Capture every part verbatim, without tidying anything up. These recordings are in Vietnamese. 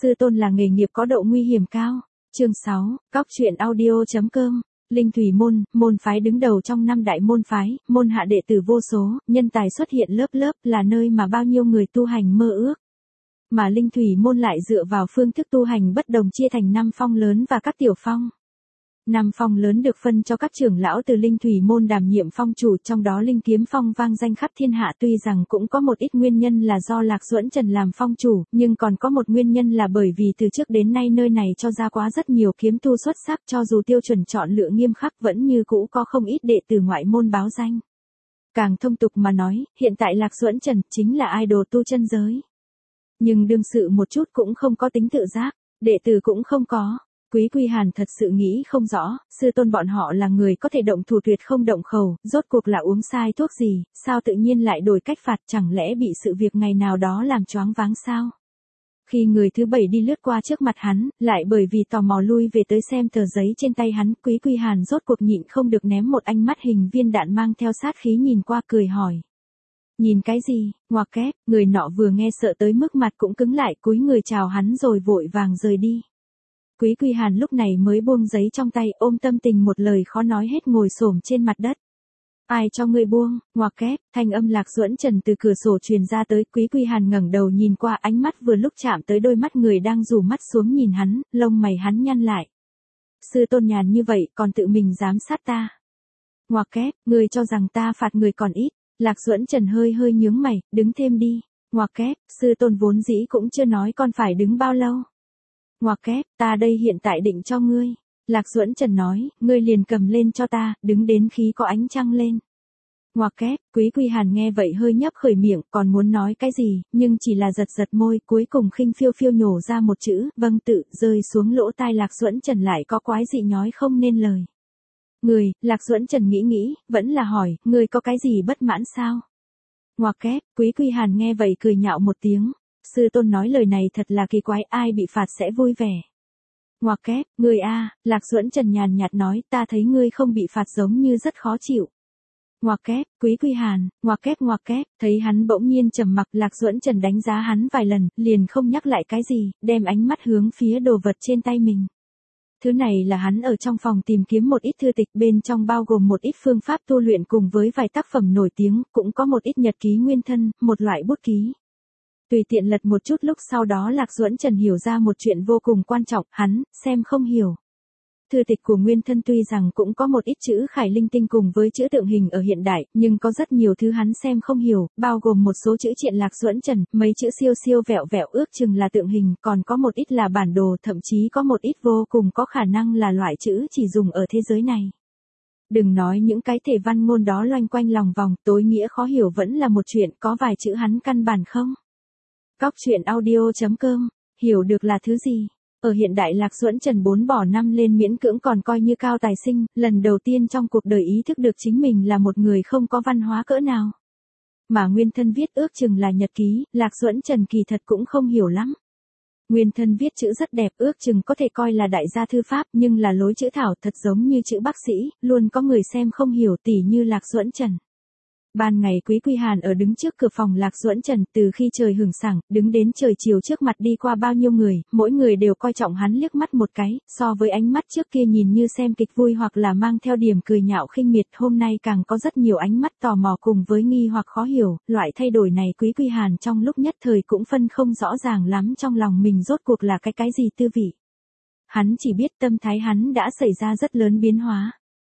Sư tôn là nghề nghiệp có độ nguy hiểm cao. Chương sáu, cóc truyện audio.com. Linh Thủy môn, môn phái đứng đầu trong năm đại môn phái, môn hạ đệ tử vô số, nhân tài xuất hiện lớp lớp, là nơi mà bao nhiêu người tu hành mơ ước. Mà Linh Thủy môn lại dựa vào phương thức tu hành bất đồng chia thành năm phong lớn và các tiểu phong. Năm phong lớn được phân cho các trưởng lão từ Linh Thủy môn đảm nhiệm phong chủ, trong đó Linh Kiếm phong vang danh khắp thiên hạ, tuy rằng cũng có một ít nguyên nhân là do Lạc Duẫn Trần làm phong chủ, nhưng còn có một nguyên nhân là bởi vì từ trước đến nay nơi này cho ra quá rất nhiều kiếm tu xuất sắc, cho dù tiêu chuẩn chọn lựa nghiêm khắc vẫn như cũ có không ít đệ tử ngoại môn báo danh. Càng thông tục mà nói, hiện tại Lạc Duẫn Trần chính là idol tu chân giới. Nhưng đương sự một chút cũng không có tính tự giác, đệ tử cũng không có. Quý Quy Hàn thật sự nghĩ không rõ, sư tôn bọn họ là người có thể động thủ tuyệt không động khẩu, rốt cuộc là uống sai thuốc gì, sao tự nhiên lại đổi cách phạt, chẳng lẽ bị sự việc ngày nào đó làm choáng váng sao? Khi người thứ bảy đi lướt qua trước mặt hắn, lại bởi vì tò mò lui về tới xem tờ giấy trên tay hắn, Quý Quy Hàn rốt cuộc nhịn không được ném một ánh mắt hình viên đạn mang theo sát khí nhìn qua cười hỏi. Nhìn cái gì, ngoặc kép, người nọ vừa nghe sợ tới mức mặt cũng cứng lại, cúi người chào hắn rồi vội vàng rời đi. Quý Quy Hàn lúc này mới buông giấy trong tay, ôm tâm tình một lời khó nói hết ngồi xổm trên mặt đất. Ai cho ngươi buông, ngoặc kép, thanh âm Lạc Duẫn Trần từ cửa sổ truyền ra tới, Quý Quy Hàn ngẩng đầu nhìn qua, ánh mắt vừa lúc chạm tới đôi mắt người đang rủ mắt xuống nhìn hắn, lông mày hắn nhăn lại. Sư tôn nhàn như vậy còn tự mình giám sát ta. Ngoặc kép, ngươi cho rằng ta phạt người còn ít. Lạc Duẫn Trần hơi hơi nhướng mày, đứng thêm đi. Ngoặc kép, sư tôn vốn dĩ cũng chưa nói con phải đứng bao lâu. Ngoặc kép, ta đây hiện tại định cho ngươi. Lạc Duẫn Trần nói, ngươi liền cầm lên cho ta, đứng đến khi có ánh trăng lên. Ngoặc kép, Quý Quy Hàn nghe vậy hơi nhấp khởi miệng, còn muốn nói cái gì, nhưng chỉ là giật giật môi, cuối cùng khinh phiêu phiêu nhổ ra một chữ, vâng tự, rơi xuống lỗ tai Lạc Duẫn Trần lại có quái dị nhói không nên lời. Người, Lạc Duẫn Trần nghĩ nghĩ, vẫn là hỏi, ngươi có cái gì bất mãn sao? Ngoặc kép, Quý Quy Hàn nghe vậy cười nhạo một tiếng. Sư tôn nói lời này thật là kỳ quái, ai bị phạt sẽ vui vẻ. Ngoặc kép, ngươi a, Lạc Duẫn Trần nhàn nhạt nói, ta thấy ngươi không bị phạt giống như rất khó chịu. Ngoặc kép, Quý Quy Hàn, ngoặc kép ngoặc kép, thấy hắn bỗng nhiên trầm mặc, Lạc Duẫn Trần đánh giá hắn vài lần, liền không nhắc lại cái gì, đem ánh mắt hướng phía đồ vật trên tay mình. Thứ này là hắn ở trong phòng tìm kiếm một ít thư tịch, bên trong bao gồm một ít phương pháp tu luyện cùng với vài tác phẩm nổi tiếng, cũng có một ít nhật ký nguyên thân, một loại bút ký. Tùy tiện lật một chút lúc sau đó Lạc Duẫn Trần hiểu ra một chuyện vô cùng quan trọng, hắn, xem không hiểu. Thư tịch của nguyên thân tuy rằng cũng có một ít chữ khải linh tinh cùng với chữ tượng hình ở hiện đại, nhưng có rất nhiều thứ hắn xem không hiểu, bao gồm một số chữ triện Lạc Duẫn Trần, mấy chữ siêu siêu vẹo vẹo ước chừng là tượng hình, còn có một ít là bản đồ, thậm chí có một ít vô cùng có khả năng là loại chữ chỉ dùng ở thế giới này. Đừng nói những cái thể văn ngôn đó loanh quanh lòng vòng, tối nghĩa khó hiểu vẫn là một chuyện, có vài chữ hắn căn bản không. Cóc truyện audio.com, hiểu được là thứ gì? Ở hiện đại Lạc Duẫn Trần bốn bỏ năm lên miễn cưỡng còn coi như cao tài sinh, lần đầu tiên trong cuộc đời ý thức được chính mình là một người không có văn hóa cỡ nào. Mà nguyên thân viết ước chừng là nhật ký, Lạc Duẫn Trần kỳ thật cũng không hiểu lắm. Nguyên thân viết chữ rất đẹp, ước chừng có thể coi là đại gia thư pháp, nhưng là lối chữ thảo thật giống như chữ bác sĩ, luôn có người xem không hiểu, tỉ như Lạc Duẫn Trần. Ban ngày Quý Quy Hàn ở đứng trước cửa phòng Lạc Duẫn Trần, từ khi trời hửng sảng, đứng đến trời chiều trước mặt đi qua bao nhiêu người, mỗi người đều coi trọng hắn liếc mắt một cái, so với ánh mắt trước kia nhìn như xem kịch vui hoặc là mang theo điểm cười nhạo khinh miệt, hôm nay càng có rất nhiều ánh mắt tò mò cùng với nghi hoặc khó hiểu, loại thay đổi này Quý Quy Hàn trong lúc nhất thời cũng phân không rõ ràng lắm trong lòng mình rốt cuộc là cái cái gì tư vị. Hắn chỉ biết tâm thái hắn đã xảy ra rất lớn biến hóa.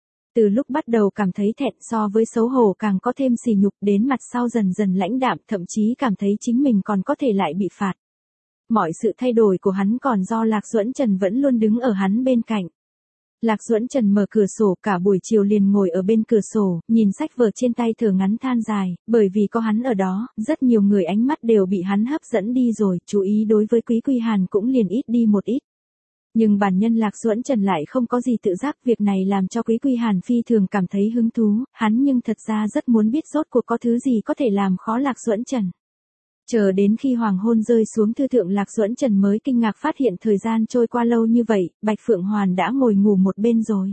Từ lúc bắt đầu cảm thấy thẹn, so với xấu hổ càng có thêm sỉ nhục, đến mặt sau dần dần lãnh đạm, thậm chí cảm thấy chính mình còn có thể lại bị phạt. Mọi sự thay đổi của hắn còn do Lạc Duẫn Trần vẫn luôn đứng ở hắn bên cạnh. Lạc Duẫn Trần mở cửa sổ, cả buổi chiều liền ngồi ở bên cửa sổ, nhìn sách vở trên tay thở ngắn than dài, bởi vì có hắn ở đó, rất nhiều người ánh mắt đều bị hắn hấp dẫn đi rồi, chú ý đối với Quý Quy Hàn cũng liền ít đi một ít. Nhưng bản nhân Lạc Duẫn Trần lại không có gì tự giác, việc này làm cho Quý Quy Hàn phi thường cảm thấy hứng thú, hắn nhưng thật ra rất muốn biết rốt cuộc có thứ gì có thể làm khó Lạc Duẫn Trần. Chờ đến khi hoàng hôn rơi xuống thư thượng Lạc Duẫn Trần mới kinh ngạc phát hiện thời gian trôi qua lâu như vậy, Bạch Phượng Hoàn đã ngồi ngủ một bên rồi.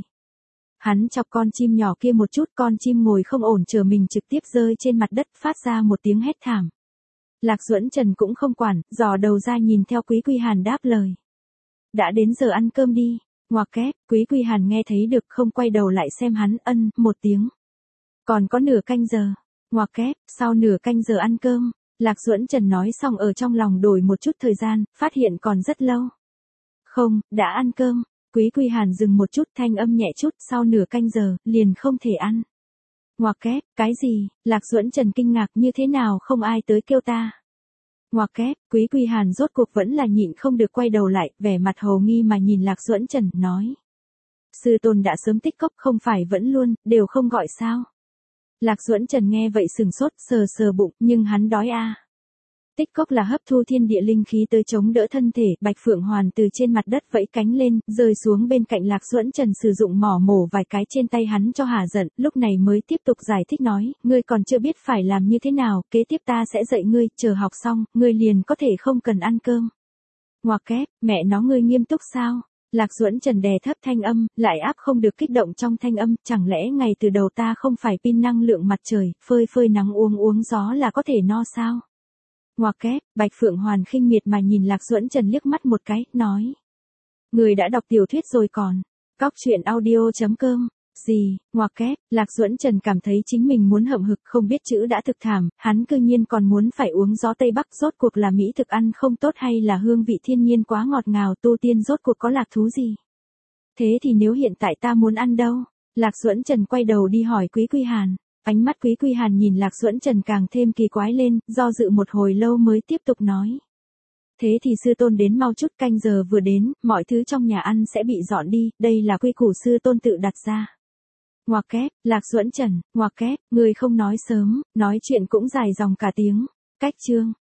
Hắn chọc con chim nhỏ kia một chút, con chim ngồi không ổn chờ mình trực tiếp rơi trên mặt đất phát ra một tiếng hét thảm. Lạc Duẫn Trần cũng không quản, dò đầu ra nhìn theo Quý Quy Hàn đáp lời. Đã đến giờ ăn cơm đi. Ngoặc kép, Quý Quy Hàn nghe thấy được không quay đầu lại xem hắn, ân, một tiếng. Còn có nửa canh giờ. Ngoặc kép, sau nửa canh giờ ăn cơm. Lạc Duẫn Trần nói xong ở trong lòng đổi một chút thời gian, phát hiện còn rất lâu. Không, đã ăn cơm. Quý Quy Hàn dừng một chút, thanh âm nhẹ chút, sau nửa canh giờ, liền không thể ăn. Ngoặc kép, cái gì? Lạc Duẫn Trần kinh ngạc, như thế nào không ai tới kêu ta? Ngoặc kép, Quý Quy Hàn rốt cuộc vẫn là nhịn không được quay đầu lại, vẻ mặt hồ nghi mà nhìn Lạc Duẫn Trần, nói. Sư tôn đã sớm tích cốc, không phải vẫn luôn, đều không gọi sao? Lạc Duẫn Trần nghe vậy sừng sốt, sờ sờ bụng, nhưng hắn đói a. À. Tích cốc là hấp thu thiên địa linh khí tới chống đỡ thân thể, Bạch Phượng Hoàn từ trên mặt đất vẫy cánh lên, rơi xuống bên cạnh Lạc Duẫn Trần, sử dụng mỏ mổ vài cái trên tay hắn cho hả giận, lúc này mới tiếp tục giải thích nói, ngươi còn chưa biết phải làm như thế nào, kế tiếp ta sẽ dạy ngươi, chờ học xong, ngươi liền có thể không cần ăn cơm. Ngoặc kép, mẹ nó ngươi nghiêm túc sao? Lạc Duẫn Trần đè thấp thanh âm, lại áp không được kích động trong thanh âm, chẳng lẽ ngày từ đầu ta không phải pin năng lượng mặt trời, phơi phơi nắng uống uống gió là có thể no sao? Ngoặc kép, Bạch Phượng Hoàn khinh miệt mà nhìn Lạc Duẫn Trần liếc mắt một cái, nói. Người đã đọc tiểu thuyết rồi còn. Cóc truyện audio chấm com. Gì, ngoặc kép, Lạc Duẫn Trần cảm thấy chính mình muốn hậm hực, không biết chữ đã thực thảm, hắn cư nhiên còn muốn phải uống gió Tây Bắc, rốt cuộc là mỹ thực ăn không tốt hay là hương vị thiên nhiên quá ngọt ngào, tu tiên rốt cuộc có lạc thú gì? Thế thì nếu hiện tại ta muốn ăn đâu? Lạc Duẫn Trần quay đầu đi hỏi Quý Quy Hàn. Ánh mắt Quý Quy Hàn nhìn Lạc Duẫn Trần càng thêm kỳ quái lên, do dự một hồi lâu mới tiếp tục nói. Thế thì sư tôn đến mau chút, canh giờ vừa đến, mọi thứ trong nhà ăn sẽ bị dọn đi, đây là quy củ sư tôn tự đặt ra. Ngoặc kép, Lạc Duẫn Trần, ngoặc kép, người không nói sớm, nói chuyện cũng dài dòng cả tiếng. Cách chương.